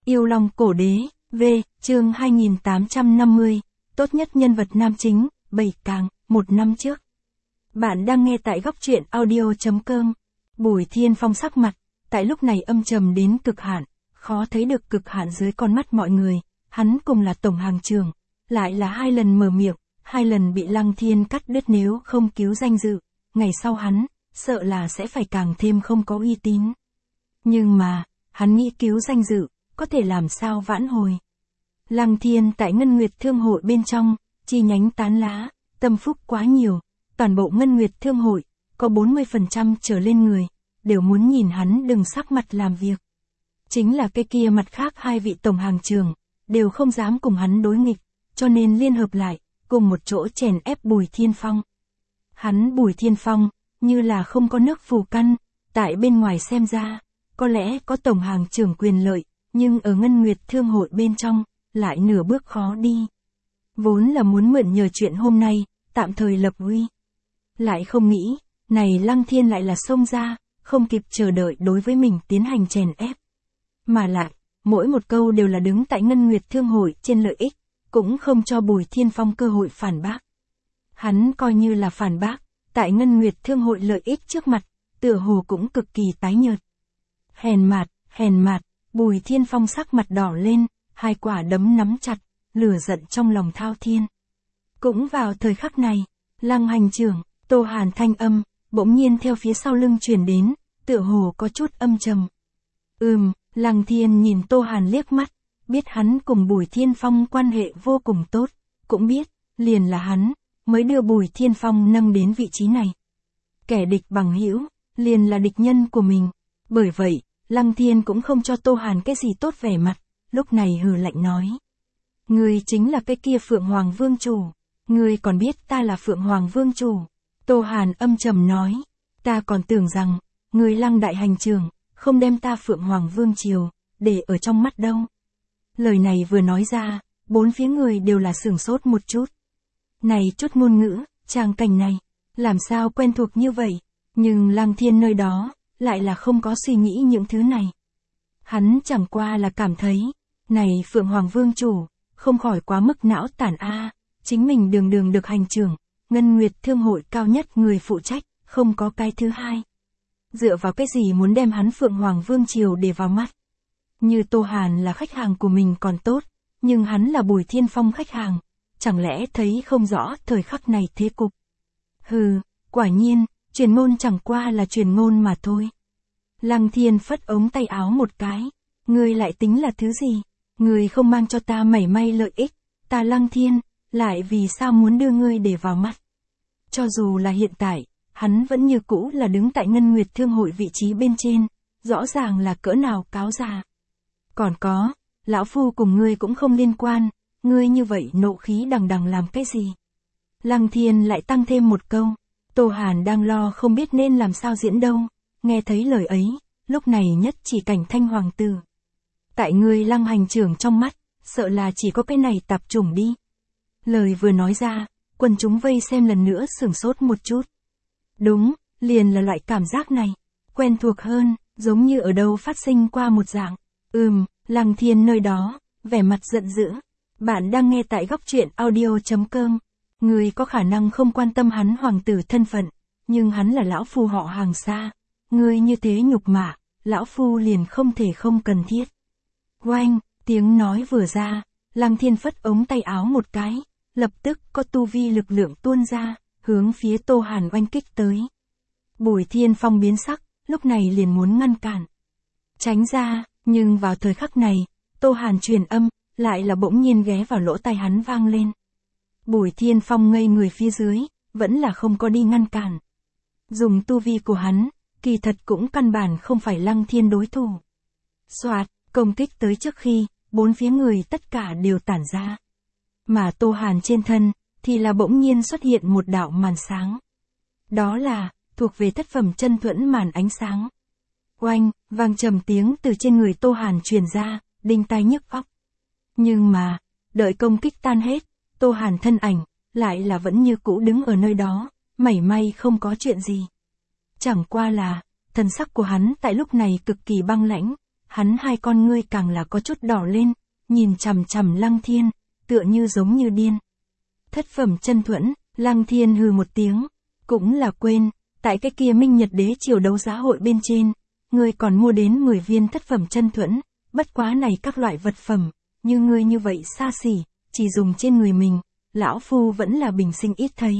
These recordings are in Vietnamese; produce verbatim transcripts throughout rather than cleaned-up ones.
Yêu Long Cổ Đế, V, chương hai nghìn tám trăm năm mươi, tốt nhất nhân vật nam chính, bảy càng, một năm trước. Bạn đang nghe tại góc truyện audio chấm com. Bùi Thiên Phong sắc mặt, tại lúc này âm trầm đến cực hạn, khó thấy được cực hạn dưới con mắt mọi người, hắn cùng là tổng hàng trưởng, lại là hai lần mở miệng, hai lần bị Lăng Thiên cắt đứt, nếu không cứu danh dự, ngày sau hắn, sợ là sẽ phải càng thêm không có uy tín. Nhưng mà, hắn nghĩ cứu danh dự, có thể làm sao vãn hồi. Lăng Thiên tại Ngân Nguyệt Thương Hội bên trong, chi nhánh tán lá, tâm phúc quá nhiều, toàn bộ Ngân Nguyệt Thương Hội, có bốn mươi phần trăm trở lên người, đều muốn nhìn hắn đừng sắc mặt làm việc. Chính là cái kia mặt khác hai vị tổng hàng trưởng, đều không dám cùng hắn đối nghịch, cho nên liên hợp lại, cùng một chỗ chèn ép Bùi Thiên Phong. Hắn Bùi Thiên Phong, như là không có nước phù căn, tại bên ngoài xem ra, có lẽ có tổng hàng trưởng quyền lợi, nhưng ở Ngân Nguyệt Thương Hội bên trong, lại nửa bước khó đi. Vốn là muốn mượn nhờ chuyện hôm nay, tạm thời lập uy. Lại không nghĩ, này Lăng Thiên lại là xông ra, không kịp chờ đợi đối với mình tiến hành chèn ép. Mà lại, mỗi một câu đều là đứng tại Ngân Nguyệt Thương Hội trên lợi ích, cũng không cho Bùi Thiên Phong cơ hội phản bác. Hắn coi như là phản bác, tại Ngân Nguyệt Thương Hội lợi ích trước mặt, tựa hồ cũng cực kỳ tái nhợt. Hèn mạt, hèn mạt, Bùi Thiên Phong sắc mặt đỏ lên, hai quả đấm nắm chặt, lửa giận trong lòng thao thiên. Cũng vào thời khắc này, Lăng hành trưởng, Tô Hàn thanh âm, bỗng nhiên theo phía sau lưng truyền đến, tựa hồ có chút âm trầm. Ừm, Lăng Thiên nhìn Tô Hàn liếc mắt, biết hắn cùng Bùi Thiên Phong quan hệ vô cùng tốt, cũng biết, liền là hắn, mới đưa Bùi Thiên Phong nâng đến vị trí này. Kẻ địch bằng hữu, liền là địch nhân của mình. Bởi vậy, Lăng Thiên cũng không cho Tô Hàn cái gì tốt vẻ mặt, lúc này hừ lạnh nói. Ngươi chính là cái kia Phượng Hoàng Vương Chủ, ngươi còn biết ta là Phượng Hoàng Vương Chủ. Tô Hàn âm trầm nói, ta còn tưởng rằng, ngươi Lăng đại hành trưởng, không đem ta Phượng Hoàng Vương Triều, để ở trong mắt đâu. Lời này vừa nói ra, bốn phía người đều là sửng sốt một chút. Này chút ngôn ngữ, trang cảnh này, làm sao quen thuộc như vậy, nhưng Lăng Thiên nơi đó, lại là không có suy nghĩ những thứ này. Hắn chẳng qua là cảm thấy, này Phượng Hoàng Vương Chủ, không khỏi quá mức não tản a, chính mình đường đường được hành trưởng, Ngân Nguyệt Thương Hội cao nhất người phụ trách, không có cái thứ hai. Dựa vào cái gì muốn đem hắn Phượng Hoàng Vương Triều để vào mắt. Như Tô Hàn là khách hàng của mình còn tốt, nhưng hắn là Bùi Thiên Phong khách hàng, chẳng lẽ thấy không rõ thời khắc này thế cục. Hừ, quả nhiên, truyền ngôn chẳng qua là truyền ngôn mà thôi. Lăng Thiên phất ống tay áo một cái, ngươi lại tính là thứ gì? Ngươi không mang cho ta mảy may lợi ích, ta Lăng Thiên, lại vì sao muốn đưa ngươi để vào mắt? Cho dù là hiện tại, hắn vẫn như cũ là đứng tại Ngân Nguyệt Thương Hội vị trí bên trên, rõ ràng là cỡ nào cáo già. Còn có, lão phu cùng ngươi cũng không liên quan, ngươi như vậy nộ khí đằng đằng làm cái gì? Lăng Thiên lại tăng thêm một câu, Tô Hàn đang lo không biết nên làm sao diễn đâu, nghe thấy lời ấy, lúc này nhất chỉ cảnh Thanh Hoàng tử. Tại ngươi Lăng hành trưởng trong mắt, sợ là chỉ có cái này tạp chủng đi. Lời vừa nói ra, quần chúng vây xem lần nữa sửng sốt một chút. Đúng, liền là loại cảm giác này, quen thuộc hơn, giống như ở đâu phát sinh qua một dạng. Ừm, Lăng Thiên nơi đó, vẻ mặt giận dữ. Bạn đang nghe tại góc truyện audio chấm com. Người có khả năng không quan tâm hắn hoàng tử thân phận, nhưng hắn là lão phu họ hàng xa. Ngươi như thế nhục mạ, lão phu liền không thể không cần thiết. Oanh, tiếng nói vừa ra, Lăng Thiên phất ống tay áo một cái, lập tức có tu vi lực lượng tuôn ra, hướng phía Tô Hàn oanh kích tới. Bùi Thiên Phong biến sắc, lúc này liền muốn ngăn cản. Tránh ra, nhưng vào thời khắc này, Tô Hàn truyền âm, lại là bỗng nhiên ghé vào lỗ tai hắn vang lên. Bùi Thiên Phong ngây người phía dưới, vẫn là không có đi ngăn cản. Dùng tu vi của hắn, kỳ thật cũng căn bản không phải Lăng Thiên đối thủ. Soạt, công kích tới trước khi, bốn phía người tất cả đều tản ra. Mà Tô Hàn trên thân, thì là bỗng nhiên xuất hiện một đạo màn sáng. Đó là, thuộc về thất phẩm chân thuẫn màn ánh sáng. Oanh, vang trầm tiếng từ trên người Tô Hàn truyền ra, đinh tai nhức óc. Nhưng mà, đợi công kích tan hết, Tô Hàn thân ảnh, lại là vẫn như cũ đứng ở nơi đó, mảy may không có chuyện gì. Chẳng qua là, thần sắc của hắn tại lúc này cực kỳ băng lãnh, hắn hai con ngươi càng là có chút đỏ lên, nhìn chằm chằm Lăng Thiên, tựa như giống như điên. Thất phẩm chân thuẫn, Lăng Thiên hừ một tiếng, cũng là quên, tại cái kia Minh Nhật Đế triều đấu giá hội bên trên, ngươi còn mua đến mười viên thất phẩm chân thuẫn, bất quá này các loại vật phẩm, như ngươi như vậy xa xỉ, chỉ dùng trên người mình, lão phu vẫn là bình sinh ít thấy.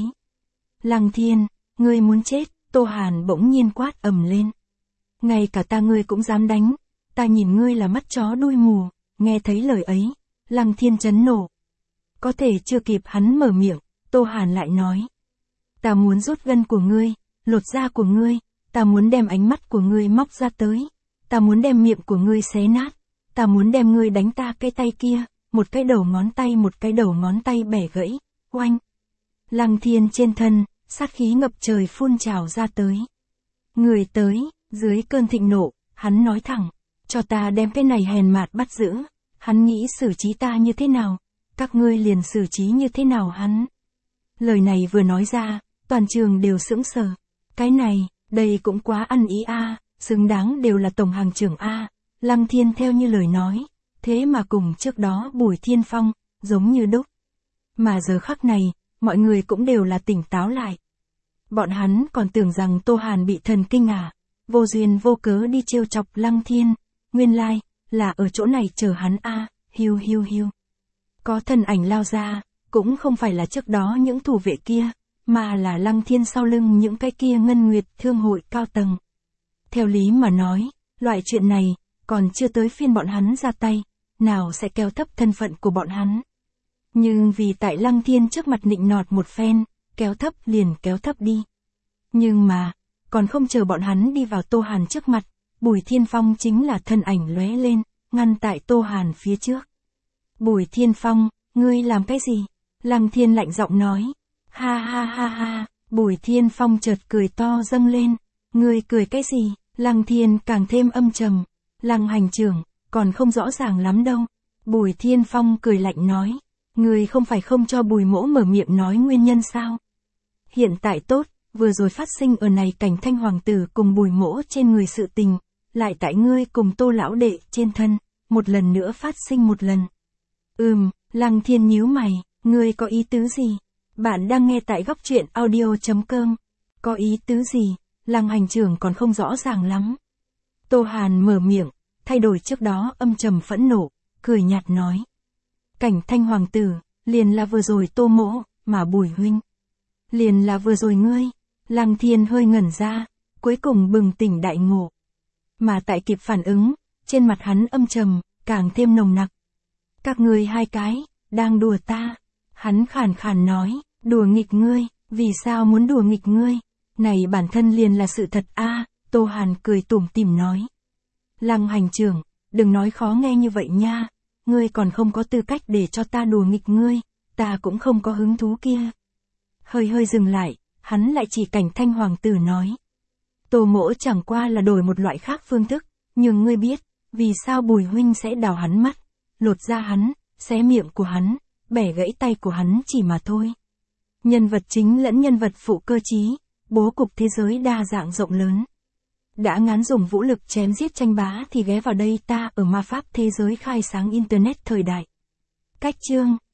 Lăng Thiên, ngươi muốn chết, Tô Hàn bỗng nhiên quát ầm lên. Ngay cả ta ngươi cũng dám đánh, ta nhìn ngươi là mắt chó đuôi mù, nghe thấy lời ấy, Lăng Thiên chấn nổ. Có thể chưa kịp hắn mở miệng, Tô Hàn lại nói. Ta muốn rút gân của ngươi, lột da của ngươi, ta muốn đem ánh mắt của ngươi móc ra tới, ta muốn đem miệng của ngươi xé nát, ta muốn đem ngươi đánh ta cái tay kia, một cái đầu ngón tay một cái đầu ngón tay bẻ gãy, oanh. Lăng Thiên trên thân, sát khí ngập trời phun trào ra tới. Người tới, dưới cơn thịnh nộ, hắn nói thẳng, cho ta đem cái này hèn mạt bắt giữ, hắn nghĩ xử trí ta như thế nào, các ngươi liền xử trí như thế nào hắn. Lời này vừa nói ra, toàn trường đều sững sờ. Cái này, đây cũng quá ăn ý a, xứng đáng đều là tổng hàng trưởng a. Lăng Thiên theo như lời nói, thế mà cùng trước đó Bùi Thiên Phong, giống như đúc. Mà giờ khắc này, mọi người cũng đều là tỉnh táo lại. Bọn hắn còn tưởng rằng Tô Hàn bị thần kinh à, vô duyên vô cớ đi trêu chọc Lăng Thiên, nguyên lai, là ở chỗ này chờ hắn a, hiu hiu hiu. Có thần ảnh lao ra, cũng không phải là trước đó những thủ vệ kia, mà là Lăng Thiên sau lưng những cái kia ngân nguyệt thương hội cao tầng. Theo lý mà nói, loại chuyện này, còn chưa tới phiên bọn hắn ra tay, nào sẽ kéo thấp thân phận của bọn hắn. Nhưng vì tại Lăng Thiên trước mặt nịnh nọt một phen, kéo thấp liền kéo thấp đi. Nhưng mà, còn không chờ bọn hắn đi vào Tô Hàn trước mặt, Bùi Thiên Phong chính là thân ảnh lóe lên, ngăn tại Tô Hàn phía trước. Bùi Thiên Phong, ngươi làm cái gì? Lăng Thiên lạnh giọng nói. Ha ha ha ha, Bùi Thiên Phong chợt cười to dâng lên. Ngươi cười cái gì? Lăng Thiên càng thêm âm trầm. Lăng hành trưởng, còn không rõ ràng lắm đâu. Bùi Thiên Phong cười lạnh nói. Ngươi không phải không cho Bùi Mỗ mở miệng nói nguyên nhân sao? Hiện tại tốt, vừa rồi phát sinh ở này cảnh Thanh Hoàng tử cùng Bùi Mỗ trên người sự tình, lại tại ngươi cùng Tô lão đệ trên thân, một lần nữa phát sinh một lần. Ừm, Lăng Thiên nhíu mày, ngươi có ý tứ gì? Bạn đang nghe tại góc truyện audio chấm com. Có ý tứ gì? Lăng hành trưởng còn không rõ ràng lắm. Tô Hàn mở miệng, thay đổi trước đó âm trầm phẫn nộ, cười nhạt nói. Cảnh Thanh Hoàng tử, liền là vừa rồi Tô Mỗ, mà Bùi huynh. Liền là vừa rồi ngươi. Lăng Thiên hơi ngẩn ra, cuối cùng bừng tỉnh đại ngộ. Mà tại kịp phản ứng, trên mặt hắn âm trầm, càng thêm nồng nặc. Các ngươi hai cái, đang đùa ta. Hắn khàn khàn nói, đùa nghịch ngươi, vì sao muốn đùa nghịch ngươi? Này bản thân liền là sự thật a. À, Tô Hàn cười tủm tỉm nói. Lăng hành trưởng, đừng nói khó nghe như vậy nha. Ngươi còn không có tư cách để cho ta đùa nghịch ngươi, ta cũng không có hứng thú kia. Hơi hơi dừng lại, hắn lại chỉ Cảnh Thanh Hoàng tử nói. Tô Mỗ chẳng qua là đổi một loại khác phương thức, nhưng ngươi biết, vì sao Bùi huynh sẽ đào hắn mắt, lột da hắn, xé miệng của hắn, bẻ gãy tay của hắn chỉ mà thôi. Nhân vật chính lẫn nhân vật phụ cơ trí, bố cục thế giới đa dạng rộng lớn. Đã ngán dùng vũ lực chém giết tranh bá thì ghé vào đây ta ở ma pháp thế giới khai sáng Internet thời đại. Cách chương